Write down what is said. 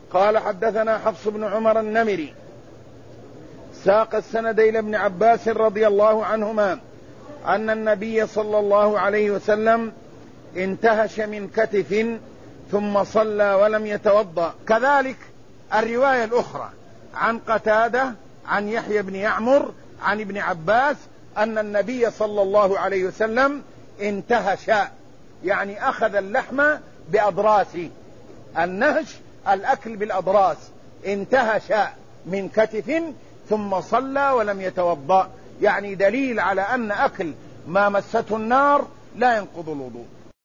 قال حدثنا حفص بن عمر النمري ساق السند إلى ابن عباس رضي الله عنهما أن النبي صلى الله عليه وسلم انتهش من كتف ثم صلى ولم يتوضأ. كذلك الرواية الأخرى عن قتادة عن يحيى بن يعمر عن ابن عباس أن النبي صلى الله عليه وسلم انتهش، يعني أخذ اللحم بأضراسه. النهش الأكل بالأضراس. انتهش من كتف ثم صلى ولم يتوضأ، يعني دليل على أن أكل ما مسته النار لا ينقض الوضوء.